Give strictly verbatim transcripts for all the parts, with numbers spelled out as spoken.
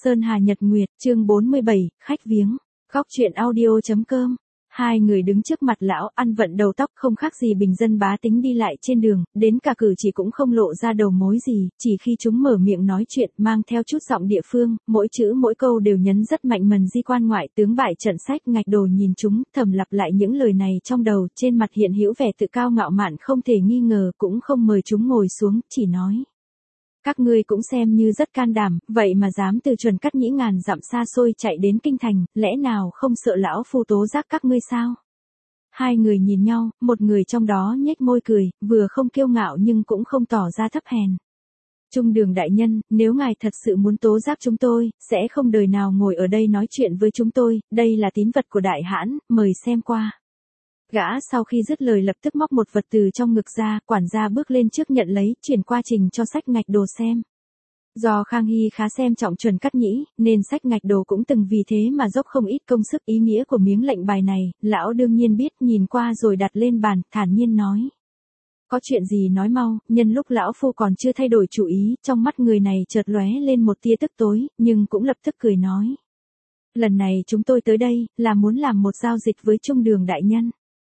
Sơn Hà Nhật Nguyệt, chương bốn mươi bảy, khách viếng. Góc truyện audio.com. Hai người đứng trước mặt lão, ăn vận đầu tóc không khác gì bình dân bá tính đi lại trên đường, đến cả cử chỉ cũng không lộ ra đầu mối gì, chỉ khi chúng mở miệng nói chuyện mang theo chút giọng địa phương, mỗi chữ mỗi câu đều nhấn rất mạnh mần di quan ngoại tướng bại trận sách. Ngạch Đồ nhìn chúng, thầm lặp lại những lời này trong đầu, trên mặt hiện hữu vẻ tự cao ngạo mạn không thể nghi ngờ, cũng không mời chúng ngồi xuống, chỉ nói. Các ngươi cũng xem như rất can đảm, vậy mà dám từ Chuẩn Cắt Nhĩ ngàn dặm xa xôi chạy đến kinh thành, lẽ nào không sợ lão phu tố giác các ngươi sao? Hai người nhìn nhau, một người trong đó nhếch môi cười, vừa không kiêu ngạo nhưng cũng không tỏ ra thấp hèn. Trung Đường đại nhân, nếu ngài thật sự muốn tố giác chúng tôi, sẽ không đời nào ngồi ở đây nói chuyện với chúng tôi, đây là tín vật của đại hãn, mời xem qua. Gã sau khi dứt lời lập tức móc một vật từ trong ngực ra, quản gia bước lên trước nhận lấy, chuyển qua trình cho Sách Ngạch Đồ xem. Do Khang Hy khá xem trọng Chuẩn Cắt Nhĩ, nên Sách Ngạch Đồ cũng từng vì thế mà dốc không ít công sức. Ý nghĩa của miếng lệnh bài này, lão đương nhiên biết, nhìn qua rồi đặt lên bàn, thản nhiên nói. Có chuyện gì nói mau, nhân lúc lão phu còn chưa thay đổi chủ ý, trong mắt người này chợt lóe lên một tia tức tối, nhưng cũng lập tức cười nói. Lần này chúng tôi tới đây, là muốn làm một giao dịch với Trung Đường đại nhân.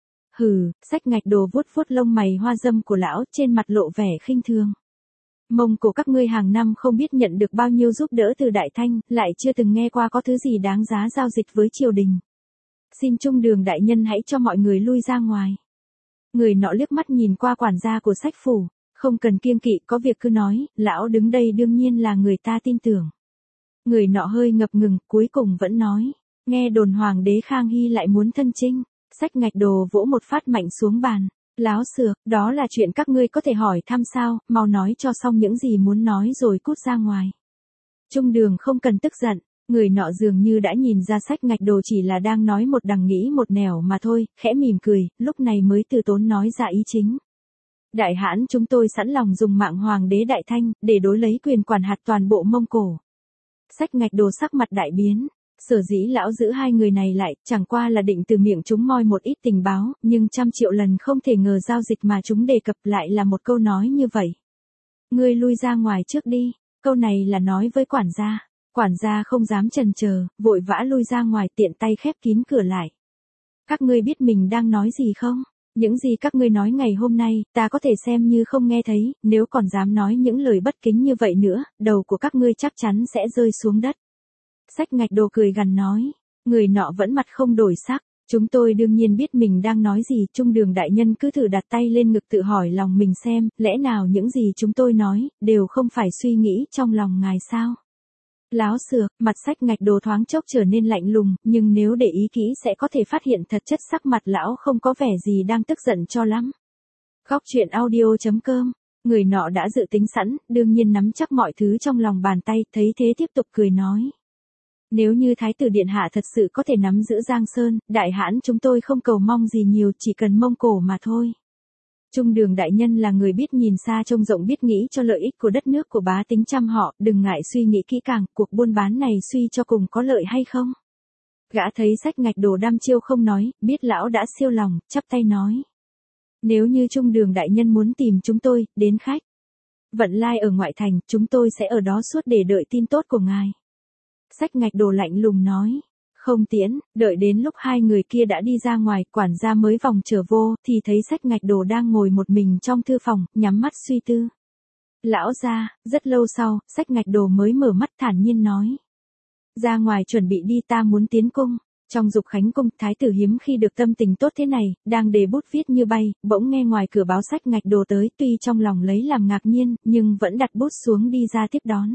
Hừ, Sách Ngạch Đồ vuốt vuốt lông mày hoa dâm của lão, trên mặt lộ vẻ khinh thường. Mông cổ các ngươi hàng năm không biết nhận được bao nhiêu giúp đỡ từ Đại Thanh, lại chưa từng nghe qua có thứ gì đáng giá giao dịch với triều đình. Xin Trung Đường đại nhân hãy cho mọi người lui ra ngoài. Người nọ liếc mắt nhìn qua quản gia của Sách phủ, không cần kiêng kỵ, có việc cứ nói, lão đứng đây đương nhiên là người ta tin tưởng. Người nọ hơi ngập ngừng, cuối cùng vẫn nói, nghe đồn hoàng đế Khang Hy lại muốn thân chinh. Sách Ngạch Đồ vỗ một phát mạnh xuống bàn. Láo xược, đó là chuyện các ngươi có thể hỏi thăm sao, mau nói cho xong những gì muốn nói rồi cút ra ngoài. Trung Đường không cần tức giận, người nọ dường như đã nhìn ra Sách Ngạch Đồ chỉ là đang nói một đằng nghĩ một nẻo mà thôi, khẽ mỉm cười, lúc này mới từ tốn nói ra ý chính. Đại hãn chúng tôi sẵn lòng dùng mạng hoàng đế Đại Thanh, để đối lấy quyền quản hạt toàn bộ Mông Cổ. Sách Ngạch Đồ sắc mặt đại biến. Sở dĩ lão giữ hai người này lại, chẳng qua là định từ miệng chúng moi một ít tình báo, nhưng trăm triệu lần không thể ngờ giao dịch mà chúng đề cập lại là một câu nói như vậy. Ngươi lui ra ngoài trước đi, câu này là nói với quản gia. Quản gia không dám chần chờ, vội vã lui ra ngoài, tiện tay khép kín cửa lại. Các ngươi biết mình đang nói gì không? Những gì các ngươi nói ngày hôm nay, ta có thể xem như không nghe thấy, nếu còn dám nói những lời bất kính như vậy nữa, đầu của các ngươi chắc chắn sẽ rơi xuống đất. Sách Ngạch Đồ cười gằn nói, người nọ vẫn mặt không đổi sắc, chúng tôi đương nhiên biết mình đang nói gì. Trung Đường đại nhân cứ thử đặt tay lên ngực tự hỏi lòng mình xem, lẽ nào những gì chúng tôi nói, đều không phải suy nghĩ trong lòng ngài sao? Láo xược, mặt Sách Ngạch Đồ thoáng chốc trở nên lạnh lùng, nhưng nếu để ý kỹ sẽ có thể phát hiện thật chất sắc mặt lão không có vẻ gì đang tức giận cho lắm. Góc truyện audio.com. Người nọ đã dự tính sẵn, đương nhiên nắm chắc mọi thứ trong lòng bàn tay, thấy thế tiếp tục cười nói. Nếu như Thái tử Điện Hạ thật sự có thể nắm giữ Giang Sơn, đại hãn chúng tôi không cầu mong gì nhiều, chỉ cần Mông Cổ mà thôi. Trung Đường đại nhân là người biết nhìn xa trông rộng, biết nghĩ cho lợi ích của đất nước của bá tính trăm họ, đừng ngại suy nghĩ kỹ càng, cuộc buôn bán này suy cho cùng có lợi hay không. Gã thấy Sách Ngạch Đồ đăm chiêu không nói, biết lão đã siêu lòng, chắp tay nói. Nếu như Trung Đường đại nhân muốn tìm chúng tôi, đến khách Vận Lai ở ngoại thành, chúng tôi sẽ ở đó suốt để đợi tin tốt của ngài. Sách Ngạch Đồ lạnh lùng nói, không tiễn, đợi đến lúc hai người kia đã đi ra ngoài, quản gia mới vòng trở vô, thì thấy Sách Ngạch Đồ đang ngồi một mình trong thư phòng, nhắm mắt suy tư. Lão gia, rất lâu sau, Sách Ngạch Đồ mới mở mắt thản nhiên nói. Ra ngoài chuẩn bị đi, ta muốn tiến cung. Trong Dục Khánh cung, thái tử hiếm khi được tâm tình tốt thế này, đang đề bút viết như bay, bỗng nghe ngoài cửa báo Sách Ngạch Đồ tới, tuy trong lòng lấy làm ngạc nhiên, nhưng vẫn đặt bút xuống đi ra tiếp đón.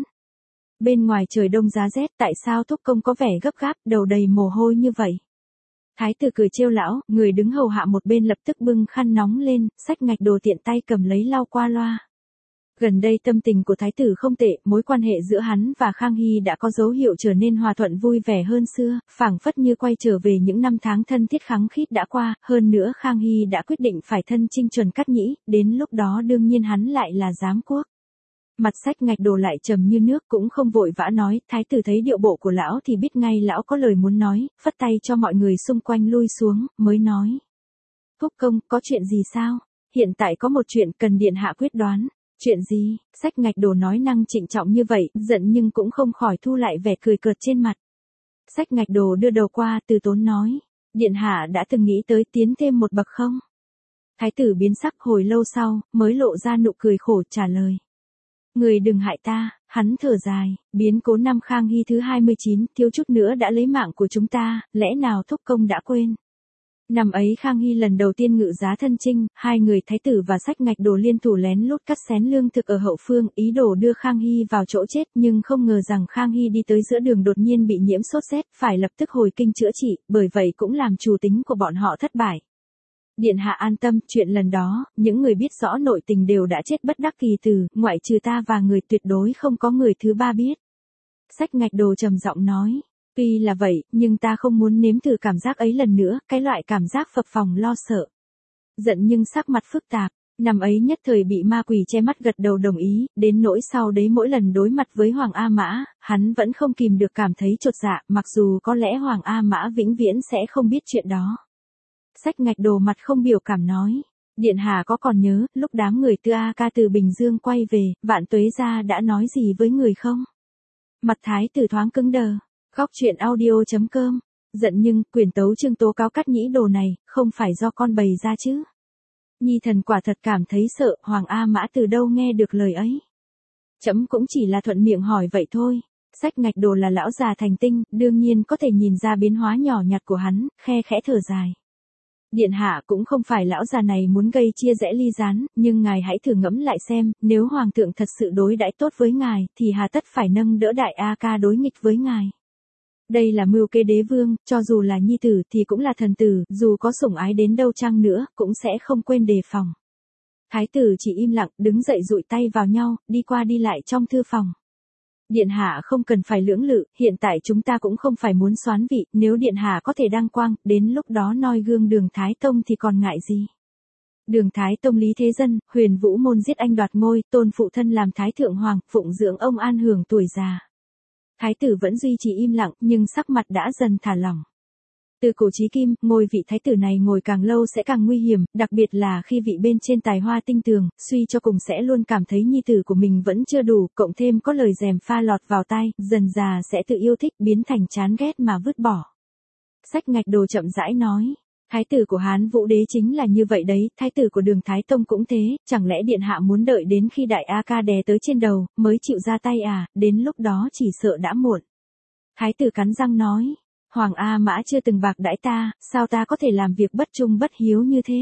Bên ngoài trời đông giá rét, tại sao thúc công có vẻ gấp gáp, đầu đầy mồ hôi như vậy? Thái tử cười trêu lão, người đứng hầu hạ một bên lập tức bưng khăn nóng lên, Sách Ngạch Đồ tiện tay cầm lấy lau qua loa. Gần đây tâm tình của thái tử không tệ, mối quan hệ giữa hắn và Khang Hy đã có dấu hiệu trở nên hòa thuận vui vẻ hơn xưa, phảng phất như quay trở về những năm tháng thân thiết khăng khít đã qua, hơn nữa Khang Hy đã quyết định phải thân chinh Chuẩn Cắt Nhĩ, đến lúc đó đương nhiên hắn lại là giám quốc. Mặt Sách Ngạch Đồ lại trầm như nước, cũng không vội vã nói, thái tử thấy điệu bộ của lão thì biết ngay lão có lời muốn nói, phất tay cho mọi người xung quanh lui xuống, mới nói. Thúc công, có chuyện gì sao? Hiện tại có một chuyện cần điện hạ quyết đoán. Chuyện gì? Sách ngạch đồ nói năng trịnh trọng như vậy, giận nhưng cũng không khỏi thu lại vẻ cười cợt trên mặt. Sách ngạch đồ đưa đầu qua, từ tốn nói. Điện hạ đã từng nghĩ tới tiến thêm một bậc không? Thái tử biến sắc, hồi lâu sau, mới lộ ra nụ cười khổ trả lời. Người đừng hại ta, hắn thở dài, biến cố năm Khang Hy thứ hai mươi chín, thiếu chút nữa đã lấy mạng của chúng ta, lẽ nào thúc công đã quên? Năm ấy Khang Hy lần đầu tiên ngự giá thân chinh, hai người thái tử và sách ngạch đồ liên thủ lén lút cắt xén lương thực ở hậu phương, ý đồ đưa Khang Hy vào chỗ chết, nhưng không ngờ rằng Khang Hy đi tới giữa đường đột nhiên bị nhiễm sốt rét, phải lập tức hồi kinh chữa trị, bởi vậy cũng làm chủ tính của bọn họ thất bại. Điện hạ an tâm, chuyện lần đó, những người biết rõ nội tình đều đã chết bất đắc kỳ tử, ngoại trừ ta và người tuyệt đối không có người thứ ba biết. Sách ngạch đồ trầm giọng nói. Tuy là vậy, nhưng ta không muốn nếm thử cảm giác ấy lần nữa, cái loại cảm giác phập phồng lo sợ. Giận nhưng sắc mặt phức tạp, năm ấy nhất thời bị ma quỷ che mắt gật đầu đồng ý, đến nỗi sau đấy mỗi lần đối mặt với Hoàng A Mã, hắn vẫn không kìm được cảm thấy chột dạ, mặc dù có lẽ Hoàng A Mã vĩnh viễn sẽ không biết chuyện đó. Sách ngạch đồ mặt không biểu cảm nói. Điện hạ có còn nhớ, lúc đám người Tư A Ca từ Bình Dương quay về, Vạn Tuế gia đã nói gì với người không? Mặt thái tử thoáng cứng đờ. Góc truyện audio.com. Giận nhưng, quyền tấu chương tố cáo cắt nhĩ đồ này, không phải do con bày ra chứ. Nhi thần quả thật cảm thấy sợ, Hoàng A Mã từ đâu nghe được lời ấy. Chấm cũng chỉ là thuận miệng hỏi vậy thôi. Sách ngạch đồ là lão già thành tinh, đương nhiên có thể nhìn ra biến hóa nhỏ nhặt của hắn, khe khẽ thở dài. Điện hạ cũng không phải lão già này muốn gây chia rẽ ly gián, nhưng ngài hãy thử ngẫm lại xem, nếu hoàng thượng thật sự đối đãi tốt với ngài, thì hà tất phải nâng đỡ đại A Ca đối nghịch với ngài. Đây là mưu kế đế vương, cho dù là nhi tử thì cũng là thần tử, dù có sủng ái đến đâu chăng nữa, cũng sẽ không quên đề phòng. Thái tử chỉ im lặng, đứng dậy dụi tay vào nhau, đi qua đi lại trong thư phòng. Điện hạ không cần phải lưỡng lự, hiện tại chúng ta cũng không phải muốn soán vị, nếu điện hạ có thể đăng quang, đến lúc đó noi gương Đường Thái Tông thì còn ngại gì. Đường Thái Tông Lý Thế Dân, Huyền Vũ Môn giết anh đoạt ngôi, tôn phụ thân làm Thái Thượng Hoàng, phụng dưỡng ông an hưởng tuổi già. Thái tử vẫn duy trì im lặng, nhưng sắc mặt đã dần thả lỏng. Từ cổ chí kim, ngôi vị thái tử này ngồi càng lâu sẽ càng nguy hiểm, đặc biệt là khi vị bên trên tài hoa tinh tường, suy cho cùng sẽ luôn cảm thấy nhi tử của mình vẫn chưa đủ, cộng thêm có lời dèm pha lọt vào tai, dần già sẽ tự yêu thích biến thành chán ghét mà vứt bỏ. Sách ngạch đồ chậm rãi nói. Thái tử của Hán Vũ Đế chính là như vậy đấy, thái tử của Đường Thái Tông cũng thế, chẳng lẽ điện hạ muốn đợi đến khi đại A Ca đè tới trên đầu, mới chịu ra tay à, đến lúc đó chỉ sợ đã muộn. Thái tử cắn răng nói, Hoàng A Mã chưa từng bạc đãi ta, sao ta có thể làm việc bất trung bất hiếu như thế?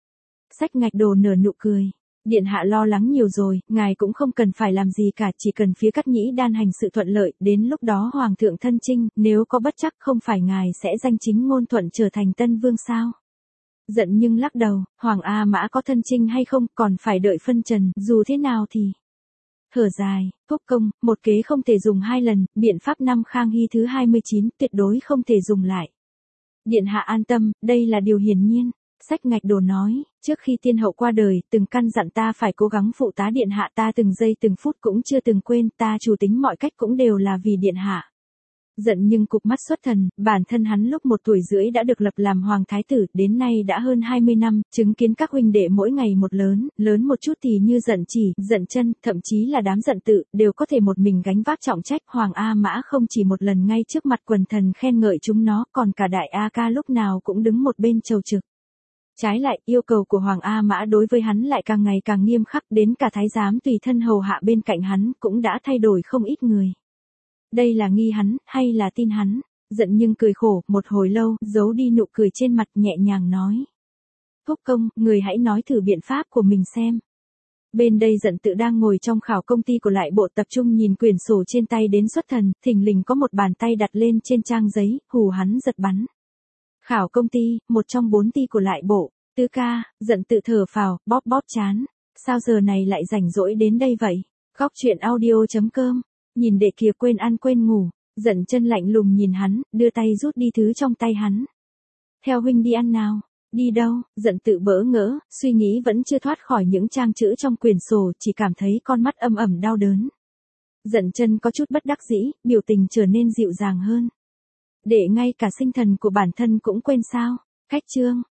Sách ngạch đồ nở nụ cười. Điện hạ lo lắng nhiều rồi, ngài cũng không cần phải làm gì cả, chỉ cần phía Cắt Nhĩ Đan hành sự thuận lợi, đến lúc đó hoàng thượng thân chinh, nếu có bất chắc không phải ngài sẽ danh chính ngôn thuận trở thành tân vương sao? Giận nhưng lắc đầu, Hoàng A Mã có thân chinh hay không, còn phải đợi phân trần, dù thế nào thì... Thở dài, Phúc công, một kế không thể dùng hai lần, biện pháp năm Khang Hy thứ hai mươi chín, tuyệt đối không thể dùng lại. Điện hạ an tâm, đây là điều hiển nhiên. Sách ngạch đồ nói, trước khi tiên hậu qua đời, từng căn dặn ta phải cố gắng phụ tá điện hạ, ta từng giây từng phút cũng chưa từng quên, ta chủ tính mọi cách cũng đều là vì điện hạ. Giận nhưng cụp mắt xuất thần, bản thân hắn lúc một tuổi rưỡi đã được lập làm hoàng thái tử, đến nay đã hơn hai mươi năm, chứng kiến các huynh đệ mỗi ngày một lớn, lớn một chút thì như giận chỉ, giận chân, thậm chí là đám giận tự, đều có thể một mình gánh vác trọng trách. Hoàng A Mã không chỉ một lần ngay trước mặt quần thần khen ngợi chúng nó, còn cả đại A Ca lúc nào cũng đứng một bên chầu trực. Trái lại, yêu cầu của Hoàng A Mã đối với hắn lại càng ngày càng nghiêm khắc, đến cả thái giám tùy thân hầu hạ bên cạnh hắn cũng đã thay đổi không ít người. Đây là nghi hắn, hay là tin hắn? Giận nhưng cười khổ, một hồi lâu, giấu đi nụ cười trên mặt, nhẹ nhàng nói. Phúc công, người hãy nói thử biện pháp của mình xem. Bên đây giận tự đang ngồi trong khảo công ty của lại bộ tập trung nhìn quyển sổ trên tay đến xuất thần, thình lình có một bàn tay đặt lên trên trang giấy, hù hắn giật bắn. Khảo công ty, một trong bốn ty của lại bộ, Tứ ca, giận tự thở phào, bóp bóp chán. Sao giờ này lại rảnh rỗi đến đây vậy? Góc truyện audio.com. Nhìn đệ kia quên ăn quên ngủ, giận chân lạnh lùng nhìn hắn, đưa tay rút đi thứ trong tay hắn. Theo huynh đi ăn nào? Đi đâu? Giận tự bỡ ngỡ, suy nghĩ vẫn chưa thoát khỏi những trang chữ trong quyển sổ, chỉ cảm thấy con mắt âm ẩm đau đớn. Giận chân có chút bất đắc dĩ, biểu tình trở nên dịu dàng hơn. Để ngay cả sinh thần của bản thân cũng quên sao? Khách trương,